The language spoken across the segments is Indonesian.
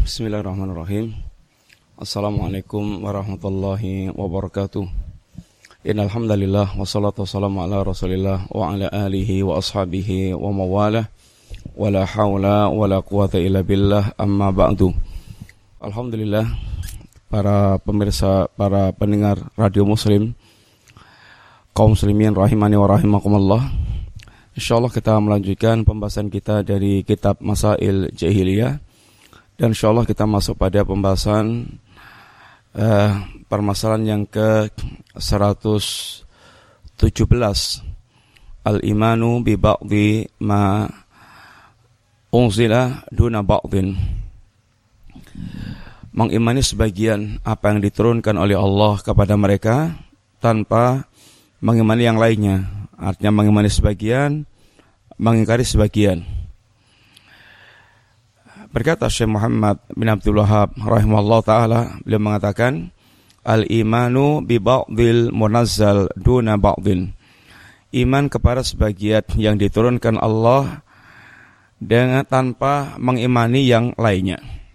Bismillahirrahmanirrahim. Assalamualaikum warahmatullahi wabarakatuh. Innal hamdalillah wassalatu wassalamu ala Rasulillah wa ala alihi wa ashabihi wa mawalah. Wala haula wala quwata illa billah, amma ba'du. Alhamdulillah, para pemirsa, para pendengar Radio Muslim, kaum muslimin rahimani wa rahimakumullah. Insyaallah kita melanjutkan pembahasan kita dari kitab Masail Jahiliyah. Dan insyaallah kita masuk pada pembahasan permasalahan yang ke-117. Al-imanu bi ba'di ma unzila duna ba'din. Mengimani sebagian apa yang diturunkan oleh Allah kepada mereka tanpa mengimani yang lainnya. Artinya mengimani sebagian, mengingkari sebagian. Berkata Syekh Muhammad bin Abdul Wahhab rahimahullah ta'ala, beliau mengatakan, Al-imanu bi ba'dil munazzal duna ba'din. Iman kepada sebagian yang diturunkan Allah dengan tanpa mengimani yang lainnya.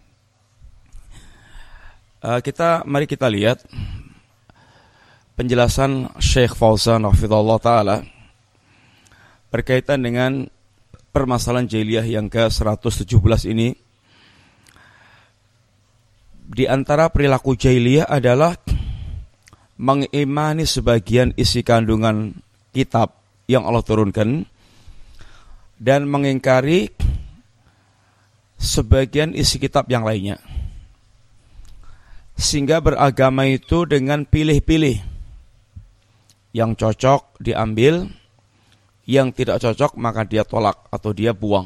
Mari kita lihat penjelasan Syekh Fauzan hafizallahu ta'ala berkaitan dengan permasalahan jahiliyah yang ke-117 ini. Di antara perilaku jahiliyah adalah mengimani sebagian isi kandungan kitab yang Allah turunkan dan mengingkari sebagian isi kitab yang lainnya. Sehingga beragama itu dengan pilih-pilih. Yang cocok diambil, yang tidak cocok maka dia tolak atau dia buang.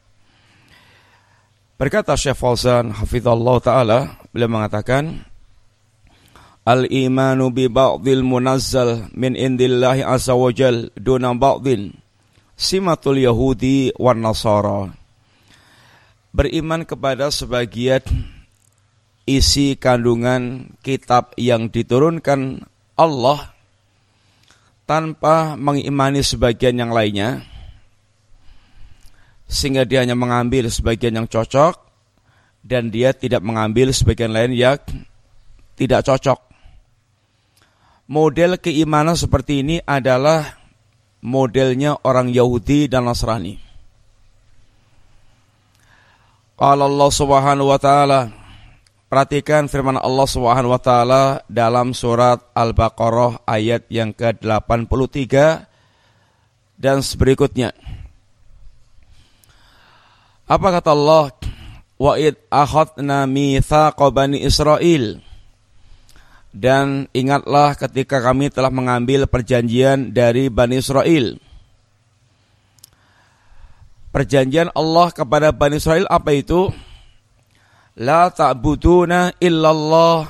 Berkata Syekh Fauzan hafizallahu ta'ala, beliau mengatakan, Al-imanu bi ba'dil munazzal min indillahi azza wa jal duna ba'din simatul yahudi wan nasara. Beriman kepada sebagian isi kandungan kitab yang diturunkan Allah tanpa mengimani sebagian yang lainnya, sehingga dia hanya mengambil sebagian yang cocok dan dia tidak mengambil sebagian lain yang tidak cocok. Model keimanan seperti ini adalah modelnya orang Yahudi dan Nasrani. Qala Allah Subhanahu wa ta'ala, perhatikan firman Allah Subhanahu wa ta'ala dalam surat Al-Baqarah ayat yang ke-83 dan berikutnya. Apa kata Allah? Wa id akhadna mitsaqa bani Israil. Dan ingatlah ketika kami telah mengambil perjanjian dari Bani Israel. Perjanjian Allah kepada Bani Israel apa itu? La ta'buduna illallah.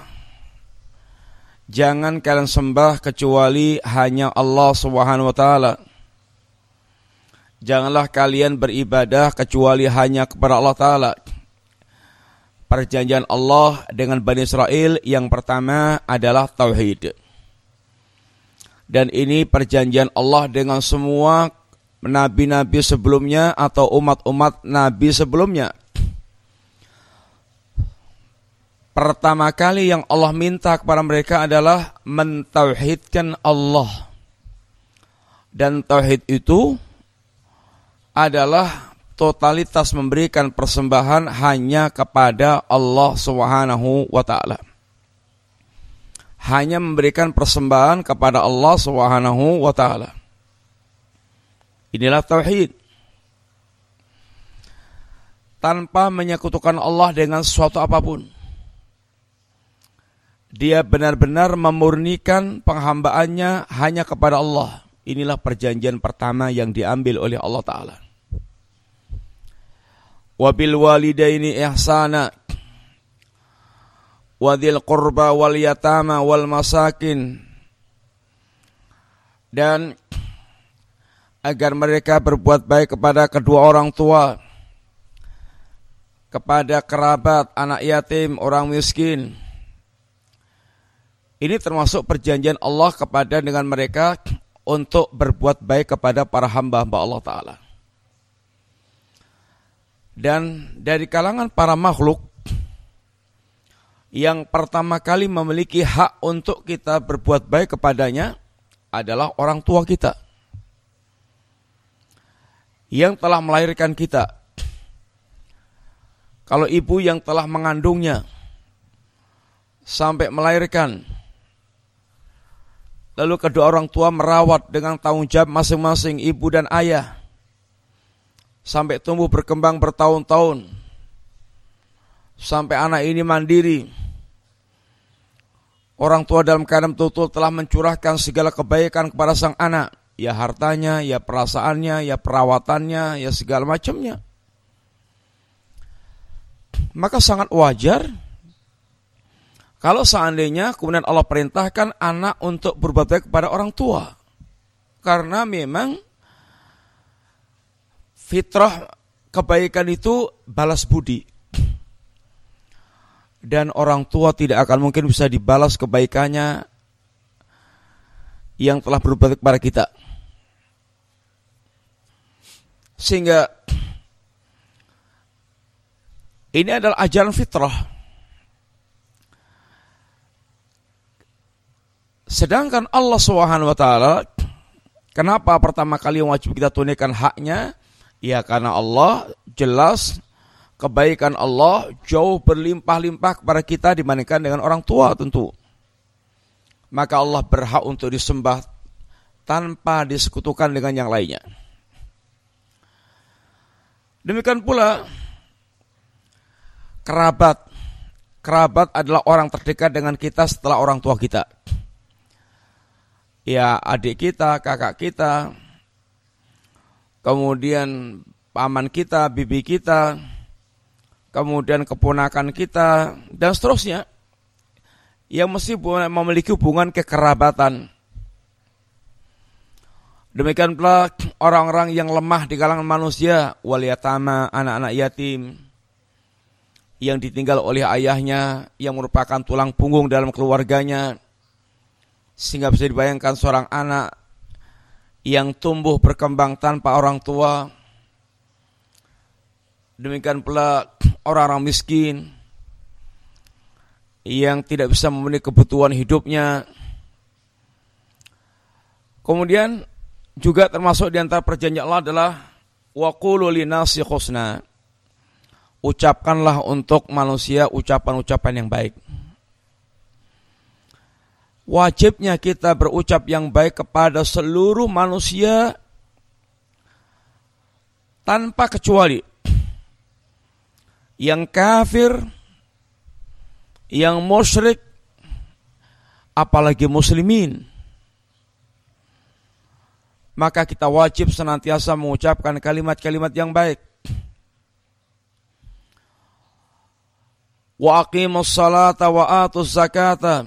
Jangan kalian sembah kecuali hanya Allah Subhanahu wa ta'ala. Janganlah kalian beribadah kecuali hanya kepada Allah Ta'ala. Perjanjian Allah dengan Bani Israel yang pertama adalah Tauhid. Dan ini perjanjian Allah dengan semua nabi-nabi sebelumnya atau umat-umat nabi sebelumnya. Pertama kali yang Allah minta kepada mereka adalah mentauhidkan Allah. Dan Tauhid itu adalah totalitas memberikan persembahan hanya kepada Allah Subhanahu wa ta'ala. Hanya memberikan persembahan kepada Allah Subhanahu wa ta'ala. Inilah tauhid. Tanpa menyekutukan Allah dengan sesuatu apapun. Dia benar-benar memurnikan penghambaannya hanya kepada Allah. Inilah perjanjian pertama yang diambil oleh Allah Ta'ala. Wabil walidaini ihsana wadhil qurba wal yatama wal masakin. Dan agar mereka berbuat baik kepada kedua orang tua, kepada kerabat, anak yatim, orang miskin. Ini termasuk perjanjian Allah kepada dengan mereka untuk berbuat baik kepada para hamba-hamba Allah Ta'ala. Dan dari kalangan para makhluk yang pertama kali memiliki hak untuk kita berbuat baik kepadanya adalah orang tua kita yang telah melahirkan kita. Kalau ibu yang telah mengandungnya sampai melahirkan, lalu kedua orang tua merawat dengan tanggung jawab masing-masing ibu dan ayah sampai tumbuh berkembang bertahun-tahun, sampai anak ini mandiri. Orang tua dalam keadaan betul-betul telah mencurahkan segala kebaikan kepada sang anak, ya hartanya, ya perasaannya, ya perawatannya, ya segala macamnya. Maka sangat wajar kalau seandainya kemudian Allah perintahkan anak untuk berbuat baik kepada orang tua. Karena memang fitrah kebaikan itu balas budi. Dan orang tua tidak akan mungkin bisa dibalas kebaikannya yang telah berbuat kepada kita. Sehingga ini adalah ajaran fitrah. Sedangkan Allah SWT, kenapa pertama kali yang wajib kita tunaikan haknya? Ya karena Allah jelas kebaikan Allah jauh berlimpah-limpah kepada kita dibandingkan dengan orang tua tentu. Maka Allah berhak untuk disembah tanpa disekutukan dengan yang lainnya. Demikian pula kerabat. Kerabat adalah orang terdekat dengan kita setelah orang tua kita. Ya adik kita, kakak kita, kemudian paman kita, bibi kita, kemudian keponakan kita, dan seterusnya, yang mesti memiliki hubungan kekerabatan. Demikian pula orang-orang yang lemah di kalangan manusia, wal yatama, anak-anak yatim, yang ditinggal oleh ayahnya, yang merupakan tulang punggung dalam keluarganya, sehingga bisa dibayangkan seorang anak yang tumbuh berkembang tanpa orang tua. Demikian pula orang-orang miskin yang tidak bisa memenuhi kebutuhan hidupnya. Kemudian juga termasuk di antara perjanjian Allah adalah wa qulu linnasi husna. Ucapkanlah untuk manusia ucapan-ucapan yang baik. Wajibnya kita berucap yang baik kepada seluruh manusia tanpa kecuali. Yang kafir, yang musyrik, apalagi muslimin. Maka kita wajib senantiasa mengucapkan kalimat-kalimat yang baik. Wa aqimus salata wa atuz zakata.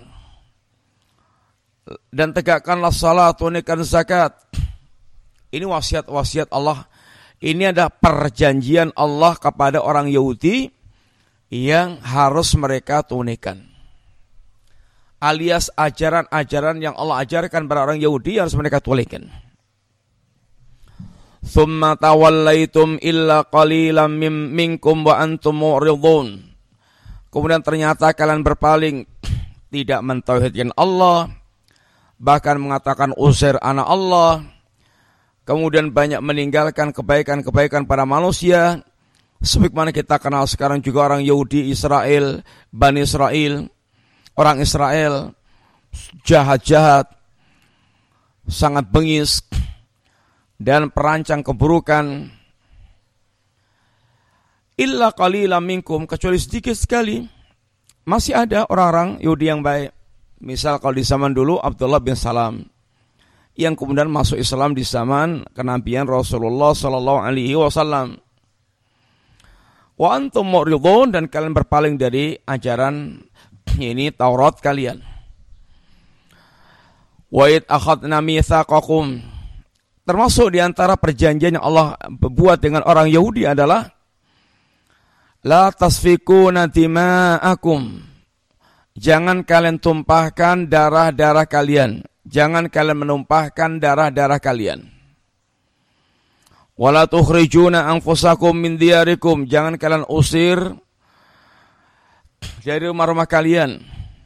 Dan tegakkanlah salat, tunaikan zakat. Ini wasiat-wasiat Allah. Ini ada perjanjian Allah kepada orang Yahudi yang harus mereka tunaikan. Alias ajaran-ajaran yang Allah ajarkan kepada orang Yahudi harus mereka tunaikan. Tsumma tawallaitum illa qalilan minkum wa antum mu'ridun. Kemudian ternyata kalian berpaling, tidak mentauhidkan Allah, bahkan mengatakan Uzair anak Allah. Kemudian banyak meninggalkan kebaikan-kebaikan pada manusia. Sebagaimana kita kenal sekarang juga orang Yahudi Israel, Bani Israel, orang Israel jahat-jahat, sangat bengis dan perancang keburukan. Illa qalilan minkum, kecuali sedikit sekali masih ada orang-orang Yahudi yang baik. Misal kalau di zaman dulu Abdullah bin Salam yang kemudian masuk Islam di zaman kenabian Rasulullah sallallahu alaihi wasallam. Wa antum mu'ridun, dan kalian berpaling dari ajaran ini Taurat kalian. Wa id akhadna mitsaqakum, termasuk di antara perjanjian yang Allah buat dengan orang Yahudi adalah la tasfikuna dima'akum, jangan kalian tumpahkan darah-darah kalian. Jangan kalian menumpahkan darah-darah kalian. Wala tukhrijuna anfusakum min diyarikum, jangan kalian usir dari rumah-rumah kalian.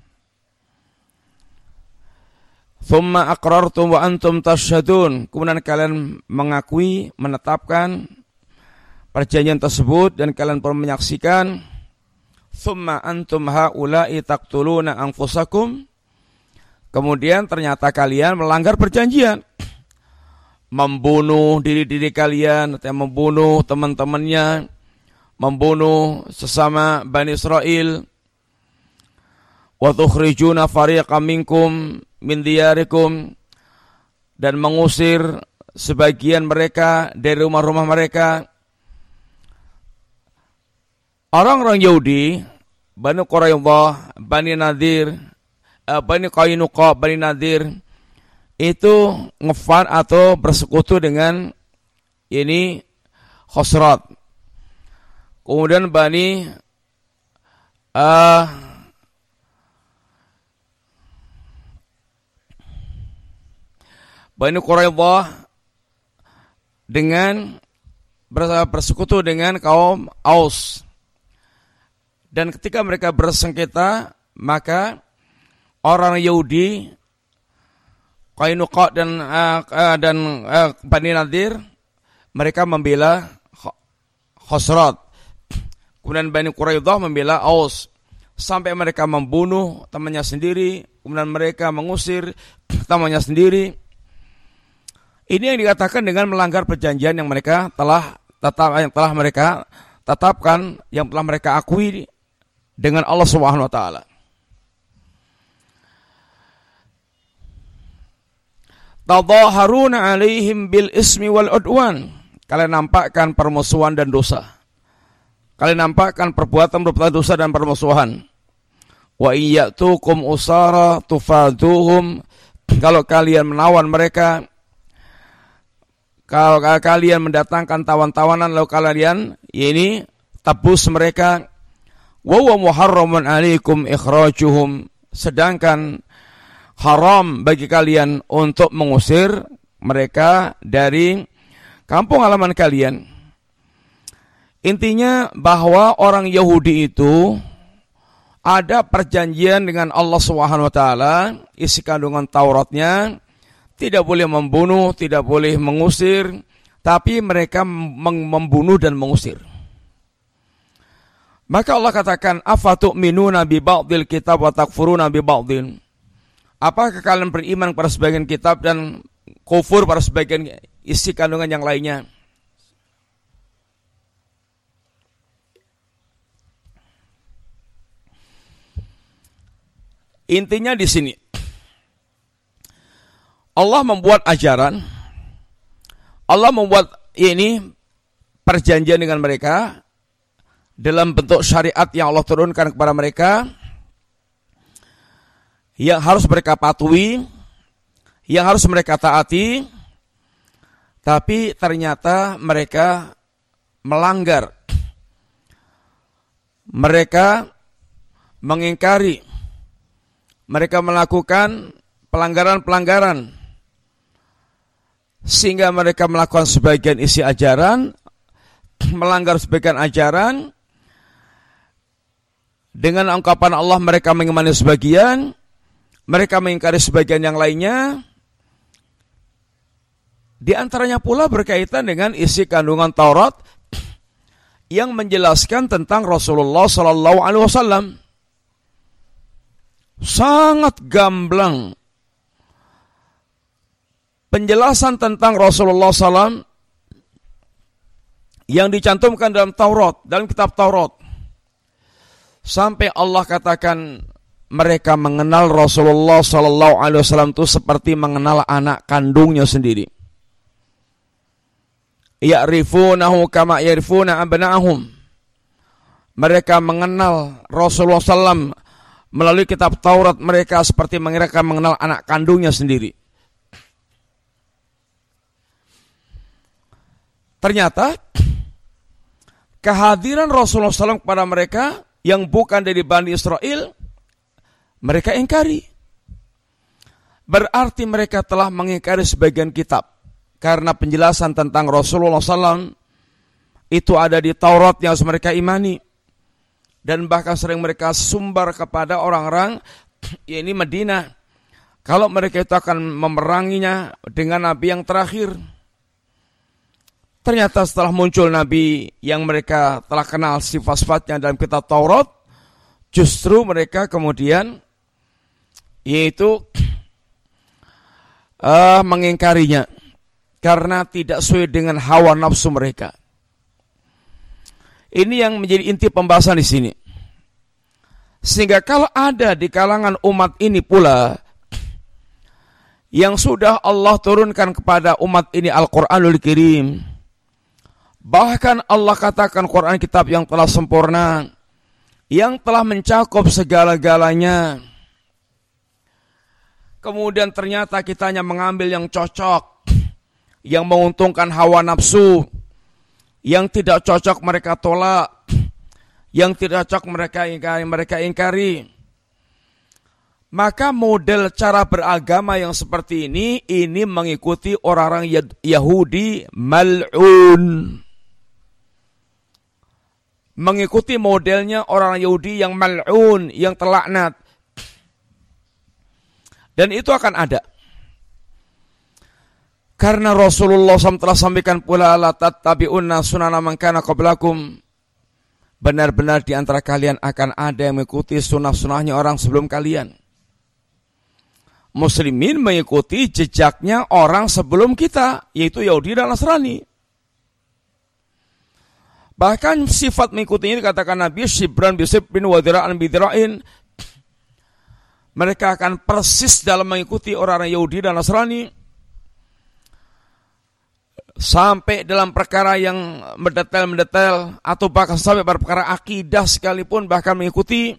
Thumma aqrartum wa antum tashhadun. Kemudian kalian mengakui, menetapkan perjanjian tersebut dan kalian pun menyaksikan. Thumma antum haula'i taqtuluna anfusakum. Kemudian ternyata kalian melanggar perjanjian. Membunuh diri-diri kalian, atau membunuh teman-temannya, membunuh sesama Bani Israel. Wa tukhrijuna fariqam minkum min diyarikum, dan mengusir sebagian mereka dari rumah-rumah mereka. Orang-orang Yahudi, Bani Quraidah, Bani Nadir, Bani Qainuqa, Bani Nadir, itu ngefan atau bersekutu dengan ini Khosrat. Kemudian Bani Quraidah dengan bersekutu dengan kaum Aus. Dan ketika mereka bersengketa, maka orang Yahudi, Qainuqa dan Bani Nadir, mereka membela Khosrat. Kemudian Bani Quraidah membela Aus. Sampai mereka membunuh temannya sendiri, kemudian mereka mengusir temannya sendiri. Ini yang dikatakan dengan melanggar perjanjian yang mereka telah mereka tetapkan, yang telah mereka akui dengan Allah Subhanahu wa taala. Tadhaharuna 'alaihim bil ismi wal udwan. Kalian nampakkan permusuhan dan dosa. Kalian nampakkan perbuatan dosa dan permusuhan. Wa iyyatukum usara tufaduhum. Kalau kalian menawan mereka, kalau kalian mendatangkan tawan-tawanan, lalu kalian ini tebus mereka. Wa huwa muharramun 'alaikum ikhrajuhum. Sedangkan haram bagi kalian untuk mengusir mereka dari kampung halaman kalian. Intinya bahwa orang Yahudi itu ada perjanjian dengan Allah Subhanahu wa taala, isi kandungan Tauratnya, tidak boleh membunuh, tidak boleh mengusir, tapi mereka membunuh dan mengusir. Maka Allah katakan, afatu'minuna bi ba'dil kitab wa takfuruna bi ba'dil. Apakah kalian beriman pada sebagian kitab dan kufur pada sebagian isi kandungan yang lainnya? Intinya di sini, Allah membuat ajaran, Allah membuat ini perjanjian dengan mereka dalam bentuk syariat yang Allah turunkan kepada mereka, yang harus mereka patuhi, yang harus mereka taati, tapi ternyata mereka melanggar, mereka mengingkari, mereka melakukan pelanggaran-pelanggaran, sehingga mereka melakukan sebagian isi ajaran, melanggar sebagian ajaran. Dengan ungkapan Allah mereka mengimani sebagian, mereka mengingkari sebagian yang lainnya. Di antaranya pula berkaitan dengan isi kandungan Taurat yang menjelaskan tentang Rasulullah sallallahu alaihi wasallam. Sangat gamblang penjelasan tentang Rasulullah SAW yang dicantumkan dalam Taurat, dalam kitab Taurat. Sampai Allah katakan mereka mengenal Rasulullah SAW itu seperti mengenal anak kandungnya sendiri. Ya'rifunahu kama ya'rifuna abna'ahum. Mereka mengenal Rasulullah SAW melalui kitab Taurat, mereka seperti mereka mengenal anak kandungnya sendiri. Ternyata kehadiran Rasulullah SAW kepada mereka yang bukan dari Bani Israel, mereka ingkari. Berarti mereka telah mengingkari sebagian kitab. Karena penjelasan tentang Rasulullah SAW itu ada di Taurat yang harus mereka imani. dan bahkan sering mereka sumbar kepada orang-orang ini Madinah kalau mereka itu akan memeranginya dengan nabi yang terakhir. Ternyata setelah muncul nabi yang mereka telah kenal sifat-sifatnya dalam kitab Taurat, justru mereka kemudian yaitu mengingkarinya karena tidak sesuai dengan hawa nafsu mereka. Ini yang menjadi inti pembahasan di sini. Sehingga kalau ada di kalangan umat ini pula yang sudah Allah turunkan kepada umat ini Al-Qur'anul Karim, bahkan Allah katakan Quran kitab yang telah sempurna, yang telah mencakup segala-galanya, kemudian ternyata kita hanya mengambil yang cocok, yang menguntungkan hawa nafsu, yang tidak cocok mereka tolak, yang tidak cocok mereka ingkari. Maka model cara beragama yang seperti ini mengikuti orang-orang Yahudi mal'un. Mengikuti modelnya orang Yahudi yang mal'un, yang terlaknat. Dan itu akan ada. Karena Rasulullah SAW telah sampaikan pula la tattabi'unna sunana man kana qablakum. Benar-benar di antara kalian akan ada yang mengikuti sunnah-sunnahnya orang sebelum kalian. Muslimin mengikuti jejaknya orang sebelum kita, yaitu Yahudi dan Nasrani. Bahkan sifat mengikutinya dikatakan Nabi Shibran bisibrin wa dira'an bidira'in. Mereka akan persis dalam mengikuti orang-orang Yahudi dan Nasrani. Sampai dalam perkara yang mendetail atau bahkan sampai pada perkara akidah sekalipun bahkan mengikuti.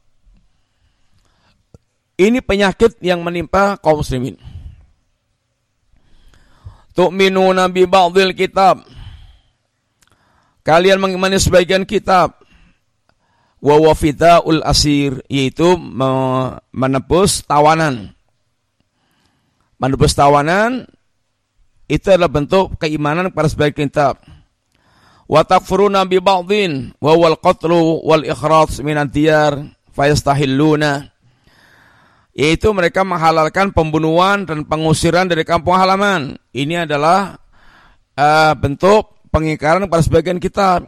Ini penyakit yang menimpa kaum muslimin. Tu'minuna bi ba'dil kitab. Kalian mengimani sebagian kitab. Wa wafida'ul asir, yaitu menebus tawanan. Menebus tawanan itu adalah bentuk keimanan kepada sebagian kitab. Wa takfuruna bi ba'dhin wa wal qatlu wal ikhraj min ad-diyar fayastahilluna. Yaitu mereka menghalalkan pembunuhan dan pengusiran dari kampung halaman. Ini adalah bentuk pengingkaran kepada sebagian kitab.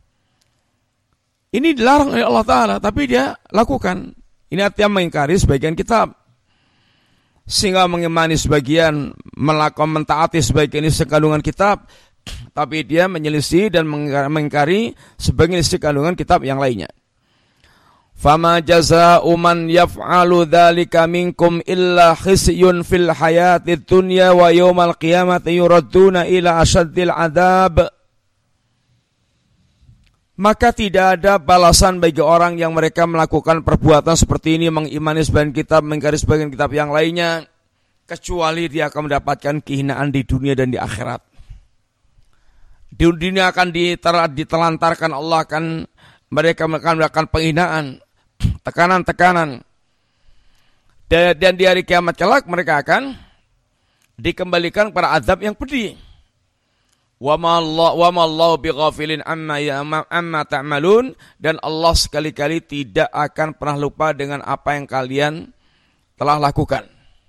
Ini dilarang oleh Allah Ta'ala, tapi dia lakukan. Ini artinya mengingkari sebagian kitab. Sehingga mengimani sebagian, mentaati sebagian isi kandungan kitab, tapi dia menyelisih dan mengingkari sebagian isi kandungan kitab yang lainnya. Fama jazaa'u man yaf'alu dzalika minkum illa khisyun fil hayatid dunya wa yaumal qiyamati yuradduna ila asyaddil adzab. Maka tidak ada balasan bagi orang yang mereka melakukan perbuatan seperti ini, mengimani sebagian kitab, mengingkari sebagian kitab yang lainnya, kecuali dia akan mendapatkan kehinaan di dunia dan di akhirat. Di dunia akan ditelantarkan Allah, mereka akan mendapatkan penghinaan, tekanan-tekanan. Dan di hari kiamat kelak mereka akan dikembalikan pada azab yang pedih. Wa ma Allahu bighafilin amma ta'malun, dan Allah sekali-kali tidak akan pernah lupa dengan apa yang kalian telah lakukan.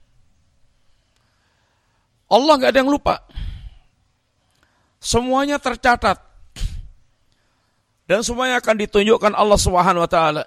Allah enggak ada yang lupa. Semuanya tercatat. Dan semuanya akan ditunjukkan Allah Subhanahu wa taala.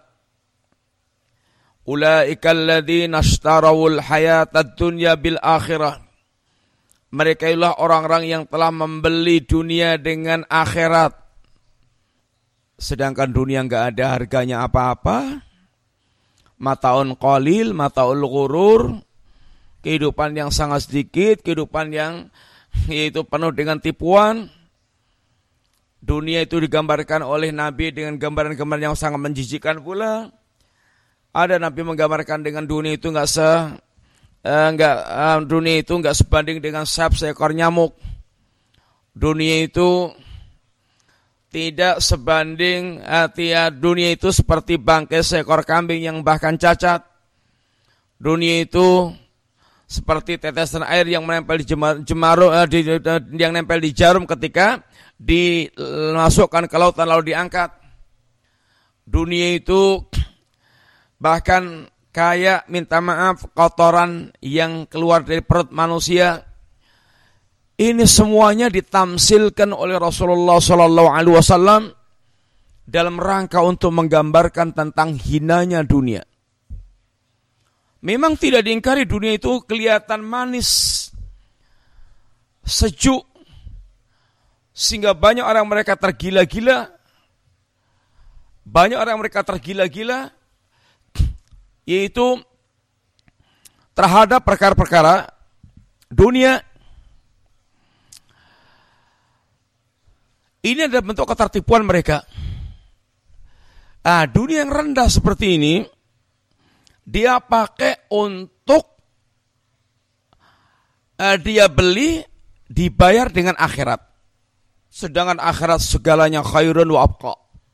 Ulaikal ladzina ishtarawul hayatad dunya bil akhirah. Mereka itulah orang-orang yang telah membeli dunia dengan akhirat. Sedangkan dunia enggak ada harganya apa-apa. Mataun qalil, mataul ghurur. Kehidupan yang sangat sedikit, kehidupan yang yaitu penuh dengan tipuan. Dunia itu digambarkan oleh Nabi dengan gambaran-gambaran yang sangat menjijikkan pula. Ada Nabi menggambarkan dengan dunia itu dunia itu enggak sebanding dengan seekor nyamuk. Dunia itu tidak sebanding, dunia itu seperti bangkai seekor kambing yang bahkan cacat. Dunia itu seperti tetesan air yang menempel di yang nempel di jarum ketika dimasukkan ke lautan lalu diangkat. dunia itu bahkan kayak minta maaf kotoran yang keluar dari perut manusia. Ini semuanya ditamsilkan oleh Rasulullah SAW dalam rangka untuk menggambarkan tentang hinanya dunia. Memang tidak diingkari dunia itu kelihatan manis, sejuk, sehingga banyak orang mereka tergila-gila. Banyak orang mereka tergila-gila, yaitu terhadap perkara-perkara dunia. Ini adalah bentuk ketertipuan mereka. Dunia yang rendah seperti ini, dia pakai untuk dia beli, dibayar dengan akhirat. Sedangkan akhirat segalanya khairun wa abqa.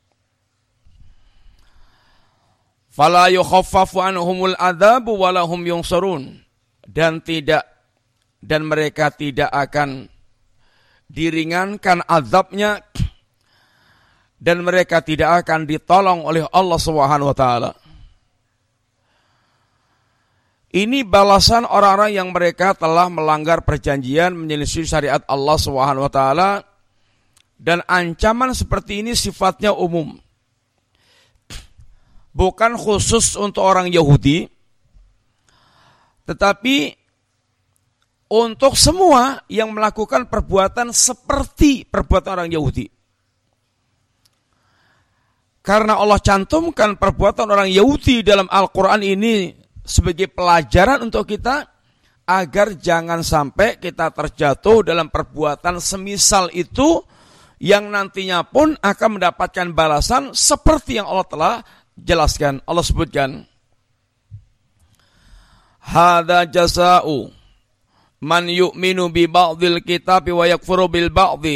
Fala yukhaffafu anhumul adzabu wa lahum yunsarun. Dan mereka tidak akan diringankan azabnya, dan mereka tidak akan ditolong oleh Allah Subhanahu wa taala. Ini balasan orang-orang yang mereka telah melanggar perjanjian, menyelisih syariat Allah Subhanahu wa taala, dan ancaman seperti ini sifatnya umum. Bukan khusus untuk orang Yahudi, tetapi untuk semua yang melakukan perbuatan seperti perbuatan orang Yahudi. Karena Allah cantumkan perbuatan orang Yahudi dalam Al-Quran ini sebagai pelajaran untuk kita, agar jangan sampai kita terjatuh dalam perbuatan semisal itu, yang nantinya pun akan mendapatkan balasan seperti yang Allah telah jelaskan. Allah sebutkan, hadza jazaa'u man yu'minu bi ba'dil kitabi wa yakfuru bil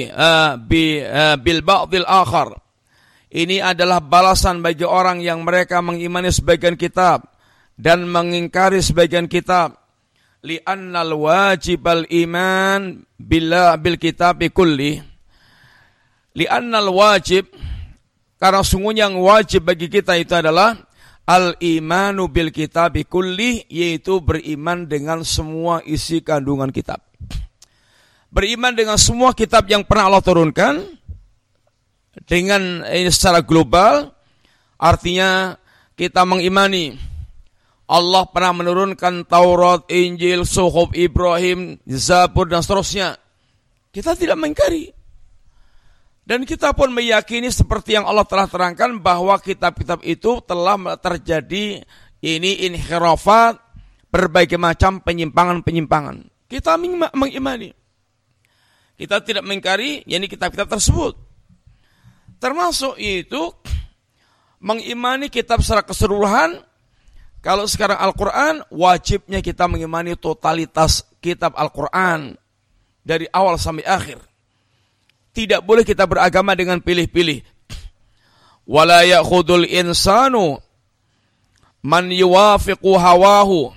ba'dil akhar. Ini adalah balasan bagi orang yang mereka mengimani sebagian kitab dan mengingkari sebagian kitab. Li'annal wajibal iman bil kitabi kulli. Li'annal wajib, karena sungguhnya yang wajib bagi kita itu adalah al-imanu bil kitabi kulli, yaitu beriman dengan semua isi kandungan kitab. Beriman dengan semua kitab yang pernah Allah turunkan, dengan ini secara global, artinya kita mengimani Allah pernah menurunkan Taurat, Injil, Suhuf Ibrahim, Zabur, dan seterusnya. Kita tidak mengingkari. Dan kita pun meyakini seperti yang Allah telah terangkan, bahwa kitab-kitab itu telah terjadi inhirafat, berbagai macam penyimpangan-penyimpangan. Kita mengimani. Kita tidak mengingkari kitab-kitab tersebut. Termasuk itu mengimani kitab secara keseluruhan. Kalau sekarang Al-Quran, wajibnya kita mengimani totalitas kitab Al-Quran dari awal sampai akhir. Tidak boleh kita beragama dengan pilih-pilih. Wala ya'khudul insanu man yuwafiqu hawahu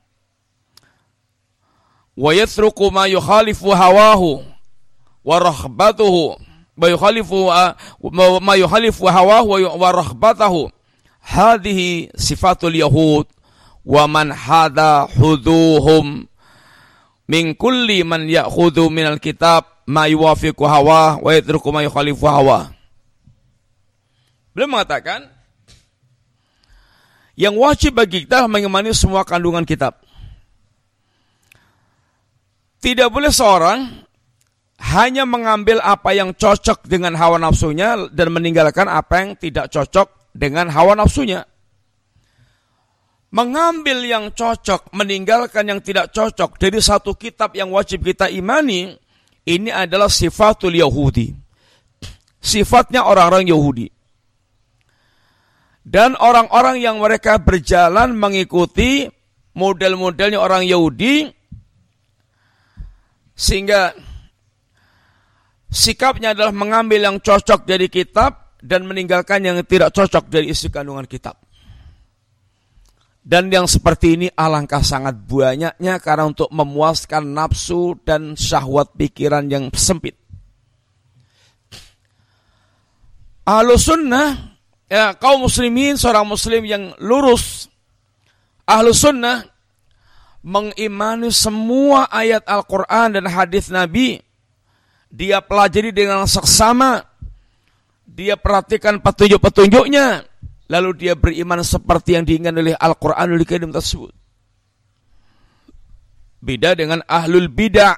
wa yatruku ma yukhalifu hawahu wa rahbatuhu ma yukhalifu hawahu wa rahbatahu. Hadhihi sifatul yahud wa man hada huduhum min kulli man ya'khudhu minal kitab ma yuwafiqu hawa wa yatruku ma yukhalifu hawa. Beliau mengatakan, yang wajib bagi kita mengimani semua kandungan kitab. Tidak boleh seorang hanya mengambil apa yang cocok dengan hawa nafsunya dan meninggalkan apa yang tidak cocok dengan hawa nafsunya. Mengambil yang cocok, meninggalkan yang tidak cocok dari satu kitab yang wajib kita imani, ini adalah sifatul Yahudi. Sifatnya orang-orang Yahudi. Dan orang-orang yang mereka berjalan mengikuti model-modelnya orang Yahudi, sehingga sikapnya adalah mengambil yang cocok dari kitab dan meninggalkan yang tidak cocok dari isi kandungan kitab. Dan yang seperti ini alangkah sangat banyaknya, karena untuk memuaskan nafsu dan syahwat pikiran yang sempit. Ahlus sunnah ya, kaum muslimin, seorang muslim yang lurus, ahlus sunnah, mengimani semua ayat Al-Quran dan hadis Nabi. Dia pelajari dengan seksama, dia perhatikan petunjuk-petunjuknya, lalu dia beriman seperti yang diinginkan oleh Al-Quranul Karim tersebut. Beda dengan ahlul bid'ah.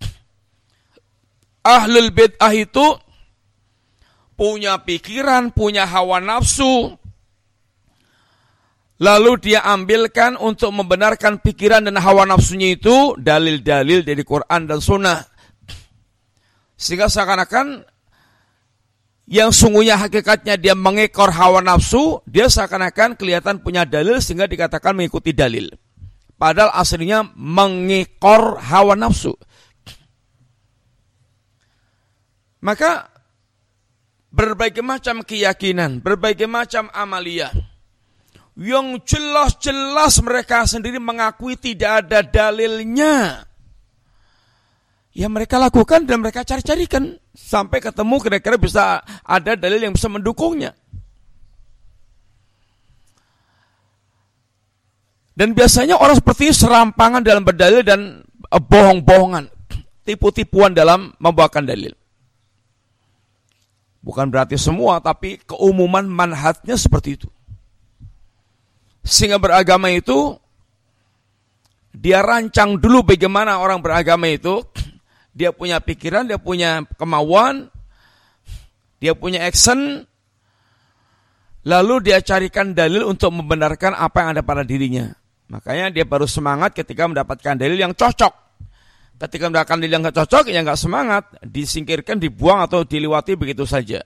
Ahlul bid'ah itu punya pikiran, punya hawa nafsu, lalu dia ambilkan untuk membenarkan pikiran dan hawa nafsunya itu dalil-dalil dari Quran dan Sunnah. Sehingga seakan-akan yang sungguhnya hakikatnya dia mengekor hawa nafsu, dia seakan-akan kelihatan punya dalil sehingga dikatakan mengikuti dalil. Padahal aslinya mengekor hawa nafsu. Maka berbagai macam keyakinan, berbagai macam amalia yang jelas-jelas mereka sendiri mengakui tidak ada dalilnya, ya mereka lakukan dan mereka cari-carikan sampai ketemu kira-kira bisa ada dalil yang bisa mendukungnya. Dan biasanya orang seperti ini serampangan dalam berdalil dan bohong-bohongan, tipu-tipuan dalam membawakan dalil. Bukan berarti semua, tapi keumuman manhajnya seperti itu. Sehingga beragama itu, dia rancang dulu bagaimana orang beragama itu. Dia punya pikiran, dia punya kemauan, dia punya action, lalu dia carikan dalil untuk membenarkan apa yang ada pada dirinya. Makanya dia baru semangat ketika mendapatkan dalil yang cocok. Ketika mendapatkan dalil yang nggak cocok, ya nggak semangat, disingkirkan, dibuang atau dilewati begitu saja.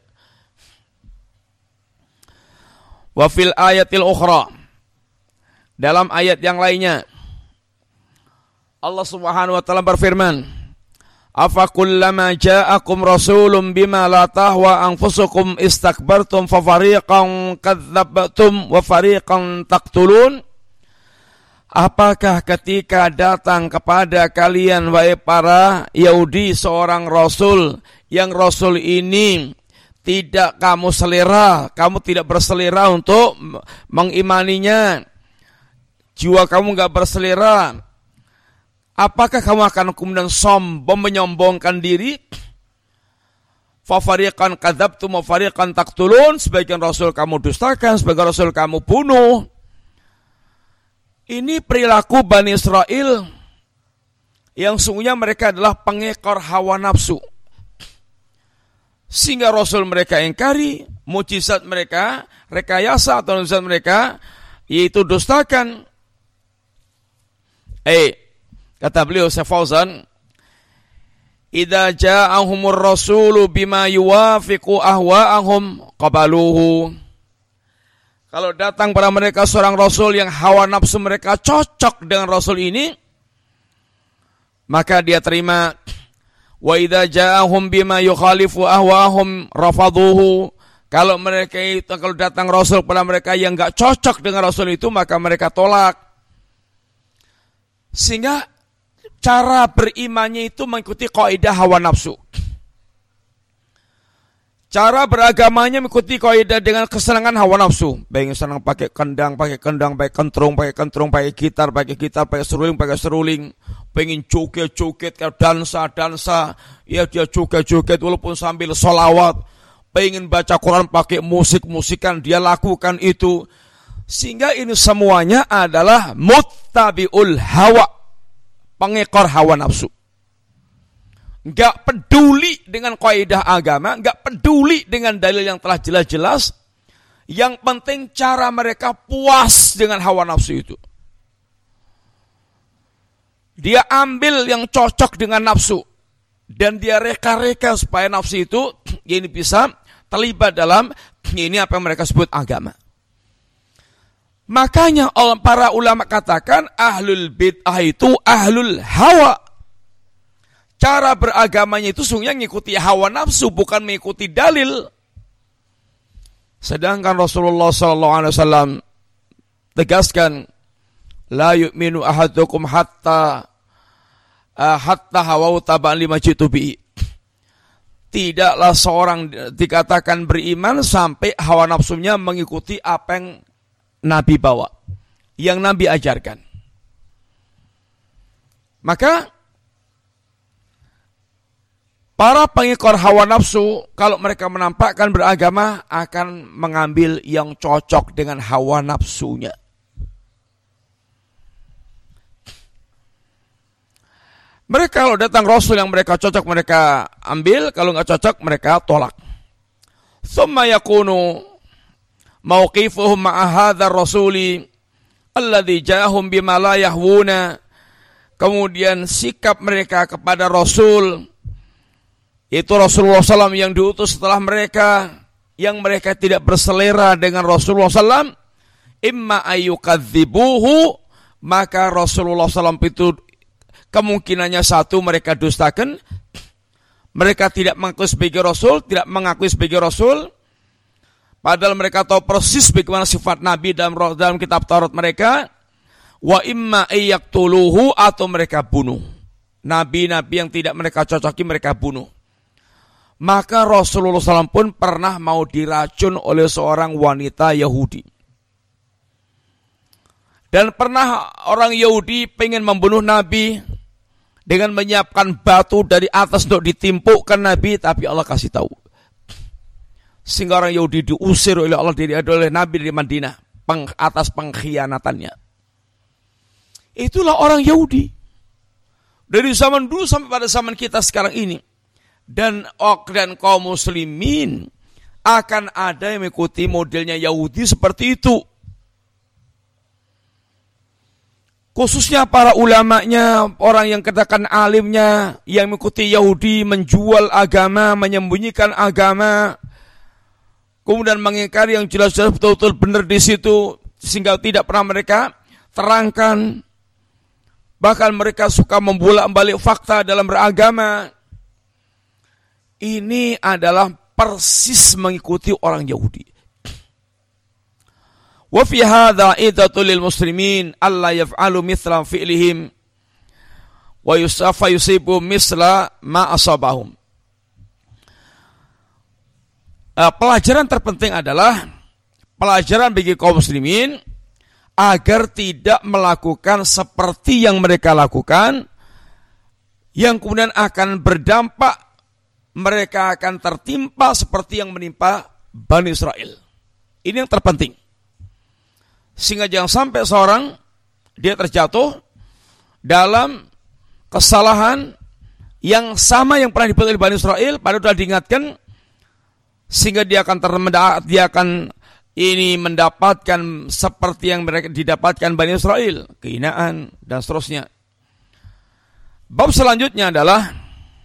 Wa fil ayatil ukhra, dalam ayat yang lainnya, Allah Subhanahu wa taala berfirman, afa kullama ja'akum rasulun bima la tahwa anfusukum istakbartum fa fariqan kadzdzabtum wa fariqan taqtulun. Apakah ketika datang kepada kalian wahai para Yahudi seorang rasul, yang rasul ini tidak kamu selera, kamu tidak berselera untuk mengimaninya, jiwa kamu enggak berselera, apakah kamu akan kemudian sombong menyombongkan diri? Fa fariqan kadzdzabtum wa fariqan taqtulun, sebagian rasul kamu dustakan, sebagian rasul kamu bunuh. Ini perilaku Bani Israel yang sungguhnya mereka adalah pengekor hawa nafsu. Sehingga Rasul mereka ingkari, mukjizat mereka, rekayasa atau mukjizat mereka, yaitu dustakan. Kata beliau Syekh Fauzan, idza ja'ahumur rasulu bima yuwafiqu ahwa'ahum qabaluhu. Kalau datang pada mereka seorang rasul yang hawa nafsu mereka cocok dengan rasul ini, maka dia terima. Wa idza ja'ahum bima yukhalifu ahwahum rafaduhu. Kalau mereka itu, kalau datang rasul pada mereka yang enggak cocok dengan rasul itu, maka mereka tolak. Sehingga cara berimannya itu mengikuti kaidah hawa nafsu. Cara beragamanya mengikuti kaidah dengan kesenangan hawa nafsu. Pengen senang pakai kendang, pakai kentrung, pakai gitar, pakai seruling. Pengen joget-joget, dansa, ya dia joget-joget walaupun sambil sholawat. Pengen baca Quran pakai musik-musikan, dia lakukan itu. Sehingga ini semuanya adalah muttabi'ul hawa, pengekor hawa nafsu. Enggak peduli dengan kaidah agama, enggak peduli dengan dalil yang telah jelas-jelas. Yang penting cara mereka puas dengan hawa nafsu itu. Dia ambil yang cocok dengan nafsu dan dia reka-reka supaya nafsu itu ini bisa terlibat dalam ini apa yang mereka sebut agama. Makanya para ulama katakan ahlul bid'ah itu ahlul hawa. Cara beragamanya itu sungguhnya mengikuti hawa nafsu, bukan mengikuti dalil. Sedangkan Rasulullah SAW tegaskan, la yu'minu ahadukum hatta hawau taba'an lima jitu bi'i. tidaklah seorang dikatakan beriman sampai hawa nafsunya mengikuti apa yang Nabi bawa, yang Nabi ajarkan. Maka para pengikut hawa nafsu kalau mereka menampakkan beragama akan mengambil yang cocok dengan hawa nafsunya. Mereka kalau datang Rasul yang mereka cocok mereka ambil, kalau nggak cocok mereka tolak. Tsumma yakunu mauqifuhum ma'a hadzal rasuli alladzi ja'ahum bima la yahwuna. Kemudian sikap mereka kepada Rasul, itu Rasulullah SAW yang diutus setelah mereka, yang mereka tidak berselera dengan Rasulullah SAW, imma ayyukadzibuhu, maka Rasulullah SAW itu kemungkinannya satu, mereka dustakan, mereka tidak mengakui sebagai Rasul, tidak mengakui sebagai Rasul, padahal mereka tahu persis bagaimana sifat Nabi dalam kitab Taurat mereka. Wa imma ayyaqtuluhu, atau mereka bunuh. Nabi-nabi yang tidak mereka cocoki mereka bunuh. Maka Rasulullah SAW pun pernah mau diracun oleh seorang wanita Yahudi. Dan pernah orang Yahudi pengen membunuh Nabi dengan menyiapkan batu dari atas untuk ditimpukkan Nabi, tapi Allah kasih tahu. Sehingga orang Yahudi diusir oleh Allah oleh Nabi dari Madinah atas pengkhianatannya. Itulah orang Yahudi. Dari zaman dulu sampai pada zaman kita sekarang ini. Dan kaum muslimin akan ada yang mengikuti modelnya Yahudi seperti itu. Khususnya para ulamanya, orang yang katakan alimnya, yang mengikuti Yahudi, menjual agama, menyembunyikan agama, kemudian mengingkari yang jelas-jelas betul-betul benar di situ, sehingga tidak pernah mereka terangkan. Bahkan mereka suka membolak-balik fakta dalam beragama. Ini adalah persis mengikuti orang Yahudi. Wa fi hadza idatu lil muslimin alla yaf'alu mithla fi'lihim wa yusibu misla ma asabahum. Pelajaran terpenting adalah pelajaran bagi kaum muslimin agar tidak melakukan seperti yang mereka lakukan, yang kemudian akan berdampak mereka akan tertimpa seperti yang menimpa Bani Israel. Ini yang terpenting. Sehingga jangan sampai seorang dia terjatuh dalam kesalahan yang sama yang pernah dibuat oleh Bani Israel, padahal sudah diingatkan, sehingga dia akan mendapatkan seperti yang mereka didapatkan Bani Israel, kehinaan dan seterusnya. Bab selanjutnya adalah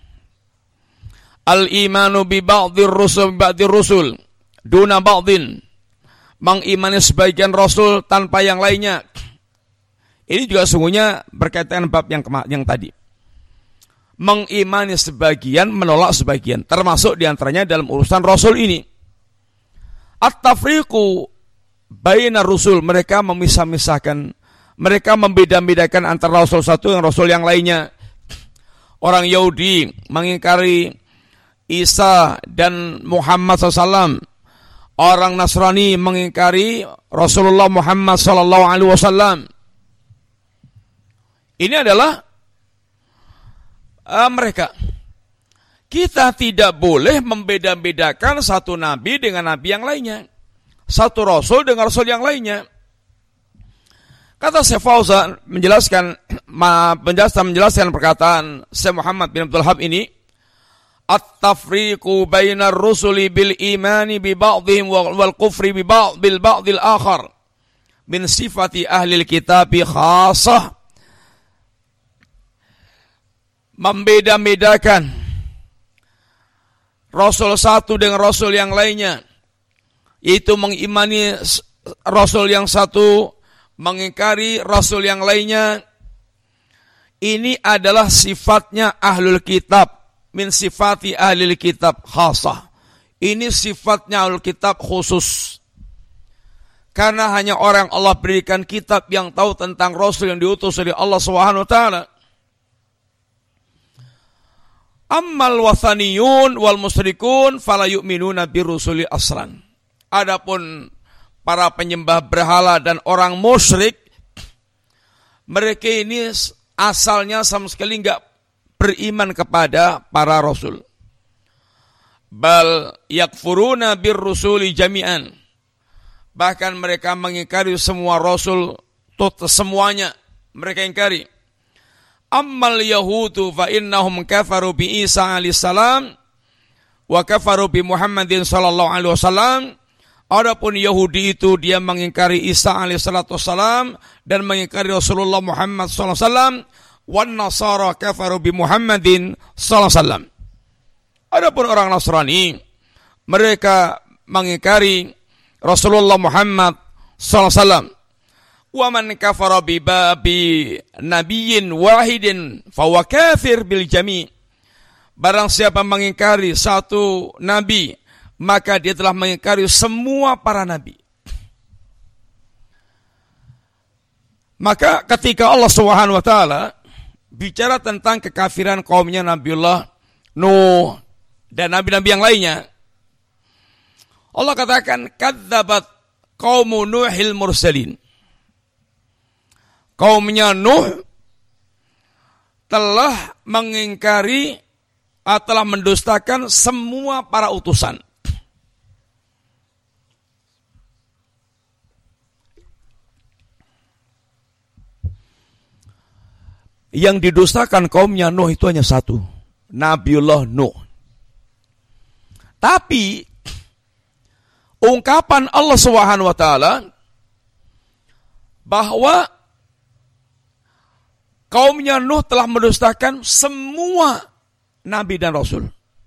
al-imanu bi ba'dir rusul duna ba'din, mengimani sebagian rasul tanpa yang lainnya. Ini juga sungguhnya berkaitan dengan bab yang tadi. Mengimani sebagian, menolak sebagian, termasuk diantaranya dalam urusan rasul ini. At-tafriqu baina rusul, mereka memisah-misahkan, mereka membeda-bedakan antara rasul satu dan rasul yang lainnya. Orang Yahudi mengingkari Isa dan Muhammad SAW. Orang Nasrani mengingkari Rasulullah Muhammad SAW. Ini adalah mereka. Kita tidak boleh membeda-bedakan satu nabi dengan nabi yang lainnya, satu rasul dengan rasul yang lainnya. Kata Syekh Fauzan menjelaskan perkataan Syekh Muhammad bin Abdul Wahhab ini, at-tafriqu bainar rusuli bil imani bi ba'dihim wal kufri bi ba'dil akhar min sifati ahli kitabi khasah. Membeda-bedakan rasul satu dengan rasul yang lainnya, yaitu mengimani rasul yang satu, mengingkari rasul yang lainnya. Ini adalah sifatnya ahlul kitab, min sifati ahlil kitab khasah. Ini sifatnya ahlul kitab khusus. Karena hanya orang Allah berikan kitab yang tahu tentang rasul yang diutus oleh Allah Subhanahu wa taala. Ammal wathaniyun wal musyrikun fala yu'minuna birrusuli asran. Adapun para penyembah berhala dan orang musyrik, mereka ini asalnya sama sekali enggak beriman kepada para rasul. Bal yakfuruna birrusuli jami'an. Bahkan mereka mengingkari semua rasul, semuanya mereka ingkari. Ammal yahudu fa innahum kafaru bi Isa alaihissalam wa kafaru bi Muhammadin sallallahu alaihi wasallam. Adapun Yahudi itu dia mengingkari Isa alaihissalam dan mengingkari Rasulullah Muhammad sallallahu alaihi wasallam. Wan nasara kafaru bi Muhammadin sallallahu alaihi wasallam. Adapun orang Nasrani, mereka mengingkari Rasulullah Muhammad sallallahu alaihi wasallam. Wa man kafara bi babi nabiyyin wahidin fa huwa kafir bil jami'. Barang siapa mengingkari satu nabi, maka dia telah mengingkari semua para nabi. Maka ketika Allah Subhanahu wa taala bicara tentang kekafiran kaumnya Nabiullah Nuh dan nabi-nabi yang lainnya, Allah katakan kadzabat qaumu Nuhil mursalin. Kaumnya Nuh telah mengingkari, telah mendustakan semua para utusan. Yang didustakan kaumnya Nuh itu hanya satu, Nabiullah Nuh. Tapi ungkapan Allah Subhanahu wa taala bahwa kaumnya Nuh telah mendustakan semua nabi dan rasul.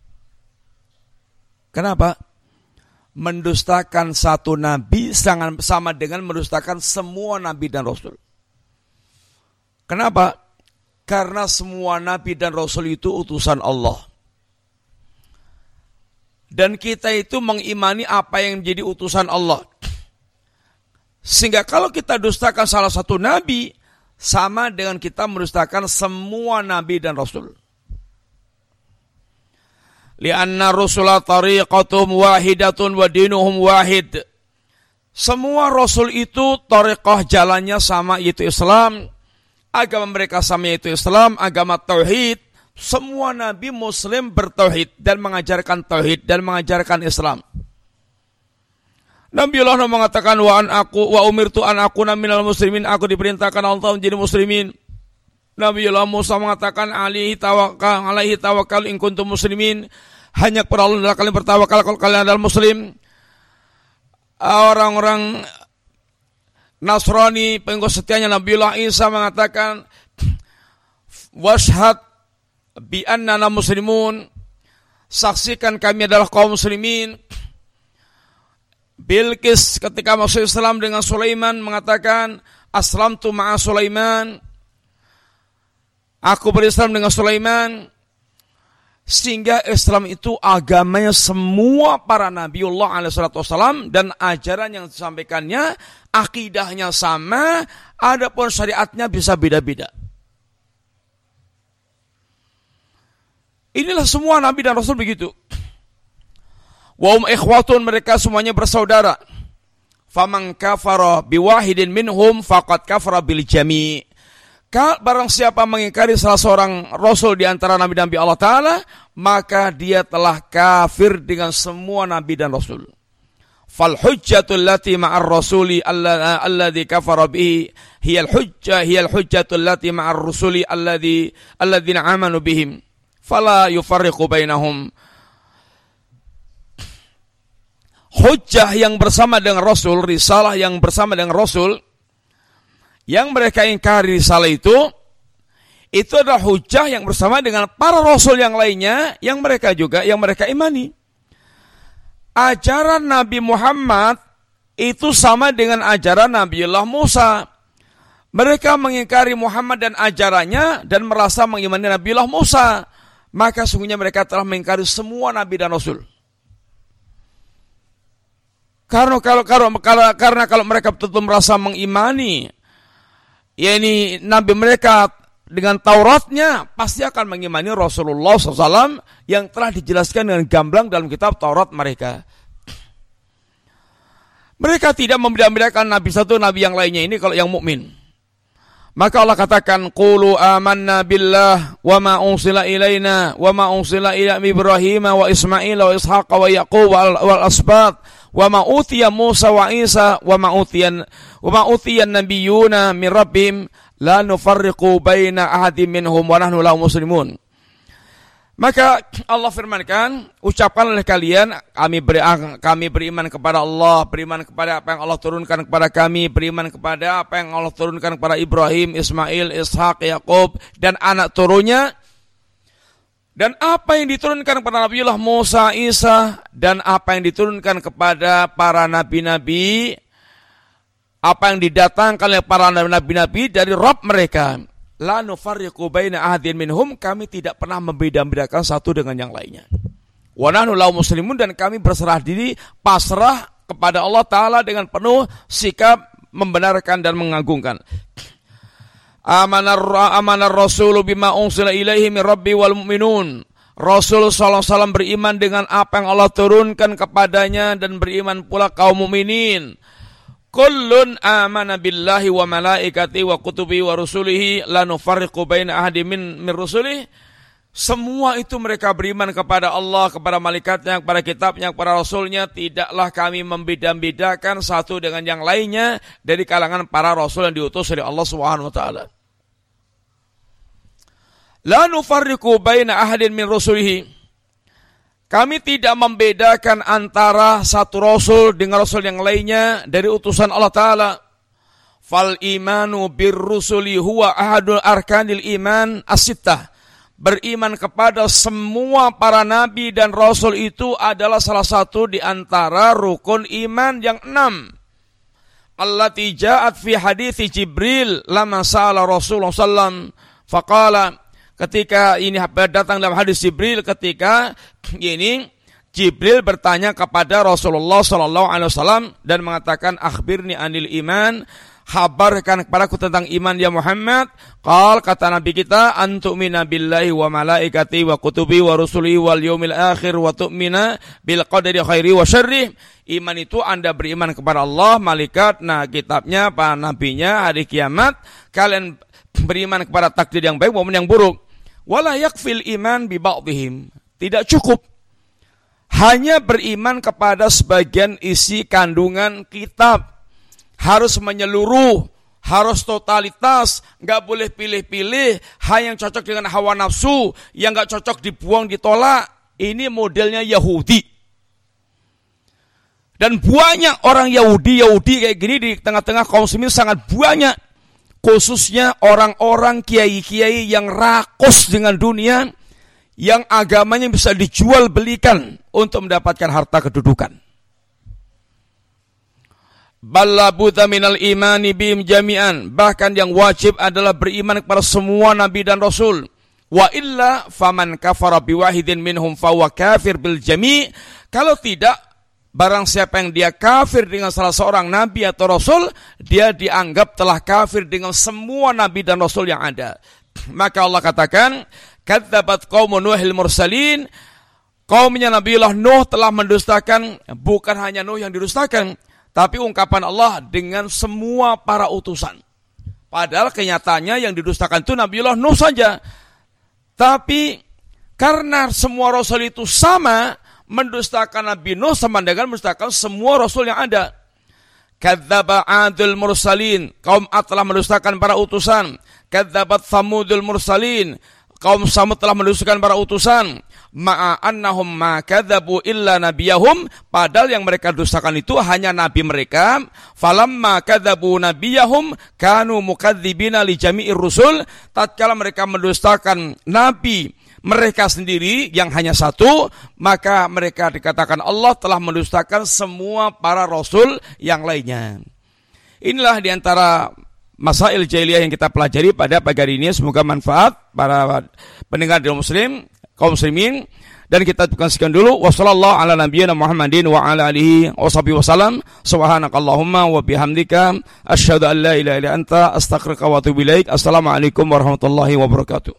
Kenapa? Mendustakan satu nabi sama dengan mendustakan semua nabi dan rasul. Kenapa? Karena semua nabi dan rasul itu utusan Allah. Dan kita itu mengimani apa yang menjadi utusan Allah. Sehingga kalau kita dustakan salah satu nabi, sama dengan kita mendustakan semua nabi dan rasul. Lianna rusula tariqatum wahidatun wa dinuhum wahid. Semua rasul itu tariqah jalannya sama, yaitu Islam. Agama mereka sama, yaitu Islam, agama tauhid. Semua nabi muslim bertauhid dan mengajarkan tauhid dan mengajarkan Islam. Nabiullah Nuh mengatakan wa umirtu an akuna minal muslimin, aku diperintahkan Allah menjadi muslimin. Nabiullah Musa mengatakan alaihi tawakkal in kuntum muslimin, hanya kepada Allah adalah kalian bertawakal kalau kalian adalah muslim. Orang-orang Nasrani pengikut setianya Nabiullah Isa mengatakan washhad bi annana muslimun, saksikan kami adalah kaum muslimin. Bilqis ketika masuk Islam dengan Sulaiman mengatakan aslamtu ma'a Sulaiman, aku berislam dengan Sulaiman. Sehingga Islam itu agamanya semua para Nabiullah alaihissalam, dan ajaran yang disampaikannya, akidahnya sama, adapun syariatnya bisa beda-beda. Inilah semua nabi dan rasul begitu. Wa hum ikhwatun, mereka semuanya bersaudara. Faman kafara biwahidin minhum faqad kafara bil jami'. Barang siapa mengingkari salah seorang rasul di antara nabi-nabi Allah Ta'ala, maka dia telah kafir dengan semua nabi dan rasul. Fal hujjatul lati ma'ar rasuli alladhi kafara bihi hiyal hujjatul lati ma'ar rasuli alladhina amanu bihim. Fala yufarriqu bainahum. Hujjah yang bersama dengan Rasul, risalah yang bersama dengan Rasul, yang mereka ingkari risalah itu adalah hujjah yang bersama dengan para Rasul yang lainnya, yang mereka imani. Ajaran Nabi Muhammad itu sama dengan ajaran Nabiullah Musa. Mereka mengingkari Muhammad dan ajarannya dan merasa mengimani Nabiullah Musa. Maka sungguhnya mereka telah mengingkari semua nabi dan rasul. Karena kalau mereka betul-betul merasa mengimani, yakni nabi mereka dengan Tauratnya pasti akan mengimani Rasulullah SAW yang telah dijelaskan dengan gamblang dalam kitab Taurat mereka. Mereka tidak membeda-bedakan nabi satu nabi yang lainnya ini kalau yang mukmin. Maka Allah katakan qulu amanna billah wa ma unsila ilaina wa ma unsila ila Ibrahim wa Ismail wa Ishaq wa Yaqub wal asbat wa ma utiya Musa wa Isa wa ma utiyan nabiyyuna min rabbihim la nufarriqu baina ahadin minhum wa nahnu lahu muslimun. Maka Allah firmankan, ucapkan oleh kalian, kami beriman kepada Allah, beriman kepada apa yang Allah turunkan kepada kami, beriman kepada apa yang Allah turunkan kepada Ibrahim, Ismail, Ishaq, Yaqub, dan anak turunnya, dan apa yang diturunkan kepada Nabiullah Musa, Isa, dan apa yang diturunkan kepada para nabi-nabi, apa yang didatangkan oleh para nabi-nabi dari Rabb mereka. La nufarriqu baina ahadin minhum, kami tidak pernah membeda-bedakan satu dengan yang lainnya. Wa nahnu lahu muslimun, dan kami berserah diri, pasrah kepada Allah Ta'ala dengan penuh sikap membenarkan dan mengagungkan. Amanar rasulu bima unsila ilaihi min rabbi wal mu'minun. Rasul sallallahu alaihi wasallam beriman dengan apa yang Allah turunkan kepadanya, dan beriman pula kaum mukminin. Kullun amana billahi wa malaikati wa kutubi wa rusulihi la nufarriqu baina ahadin min rusulihi. Semua itu mereka beriman kepada Allah, kepada malaikatnya, kepada kitabnya, kepada rasulnya. Tidaklah kami membeda-bedakan satu dengan yang lainnya dari kalangan para rasul yang diutus oleh Allah Subhanahu wa taala. La nufarriqu baina ahadin min rusulihi. Kami tidak membedakan antara satu rasul dengan rasul yang lainnya dari utusan Allah Ta'ala. Fal imanu bir rusuli huwa ahadul arkanil iman as-sittah. Beriman kepada semua para nabi dan rasul itu adalah salah satu di antara rukun iman yang 6. Allati ja'at fi hadithi Jibril lama sa'ala Rasulullah sallam faqala. Ketika ini datang dalam hadis Jibril, ketika ini Jibril bertanya kepada Rasulullah sallallahu alaihi wasallam dan mengatakan akhbirni anil iman, kabarkan kepadaku tentang iman ya Muhammad. Kata Nabi kita, antu'mina billahi wa malaikati wa kutubi wa rusuli wal yaumil akhir wa tu'mina bil qadari khairi wa syarri. Iman itu Anda beriman kepada Allah, malaikat, kitabnya, para nabinya, hari kiamat. Kalian beriman kepada takdir yang baik maupun yang buruk. Wala yakfil iman bi ba'dihim. Tidak cukup hanya beriman kepada sebagian isi kandungan kitab. Harus menyeluruh, harus totalitas, enggak boleh pilih-pilih, hanya yang cocok dengan hawa nafsu, yang enggak cocok dibuang, ditolak. Ini modelnya Yahudi. Dan banyak orang Yahudi kayak gini di tengah-tengah kaum muslimin, sangat banyak. Khususnya orang-orang kiai-kiai yang rakus dengan dunia, yang agamanya bisa dijual belikan untuk mendapatkan harta kedudukan. Ballabuta minal imani bihim jami'an. Bahkan yang wajib adalah beriman kepada semua nabi dan rasul. Wa illa faman kafara biwahidin minhum fahuwa kafir bil jami'. Kalau tidak, barang siapa yang dia kafir dengan salah seorang nabi atau rasul, dia dianggap telah kafir dengan semua nabi dan rasul yang ada. Maka Allah katakan, kadzabat qaumun Nuhil mursalin. Kaumnya Nabiullah Nuh telah mendustakan, bukan hanya Nuh yang didustakan, tapi ungkapan Allah dengan semua para utusan. Padahal kenyataannya yang didustakan itu Nabiullah Nuh saja. Tapi karena semua rasul itu sama, mendustakan Nabi Nuh sama dengan mendustakan semua rasul yang ada. Kadzdzaba 'adul mursalin, kaum 'ad telah mendustakan para utusan. Kadzabat Tsamudul mursalin, kaum Samud telah mendustakan para utusan. Ma'a annahum ma kadzabu illa nabiyahum, padahal yang mereka dustakan itu hanya nabi mereka. Falamma kadzabu nabiyahum kanu mukadzibina li jami'ir rusul, tatkala mereka mendustakan nabi mereka sendiri yang hanya satu, maka mereka dikatakan Allah telah mendustakan semua para rasul yang lainnya. Inilah diantara masail jahiliyah yang kita pelajari pada pagi hari ini. Semoga manfaat para pendengar di muslim, kaum muslimin. Dan kita sekian dulu. Wassallallahu ala nabiyyina Muhammadin wa ala alihi washabihi wasallam. Subhanakallahumma wa bihamdika asyhadu an la ilaha illa anta astaghfiruka wa atubu ilaik. Assalamualaikum warahmatullahi wabarakatuh.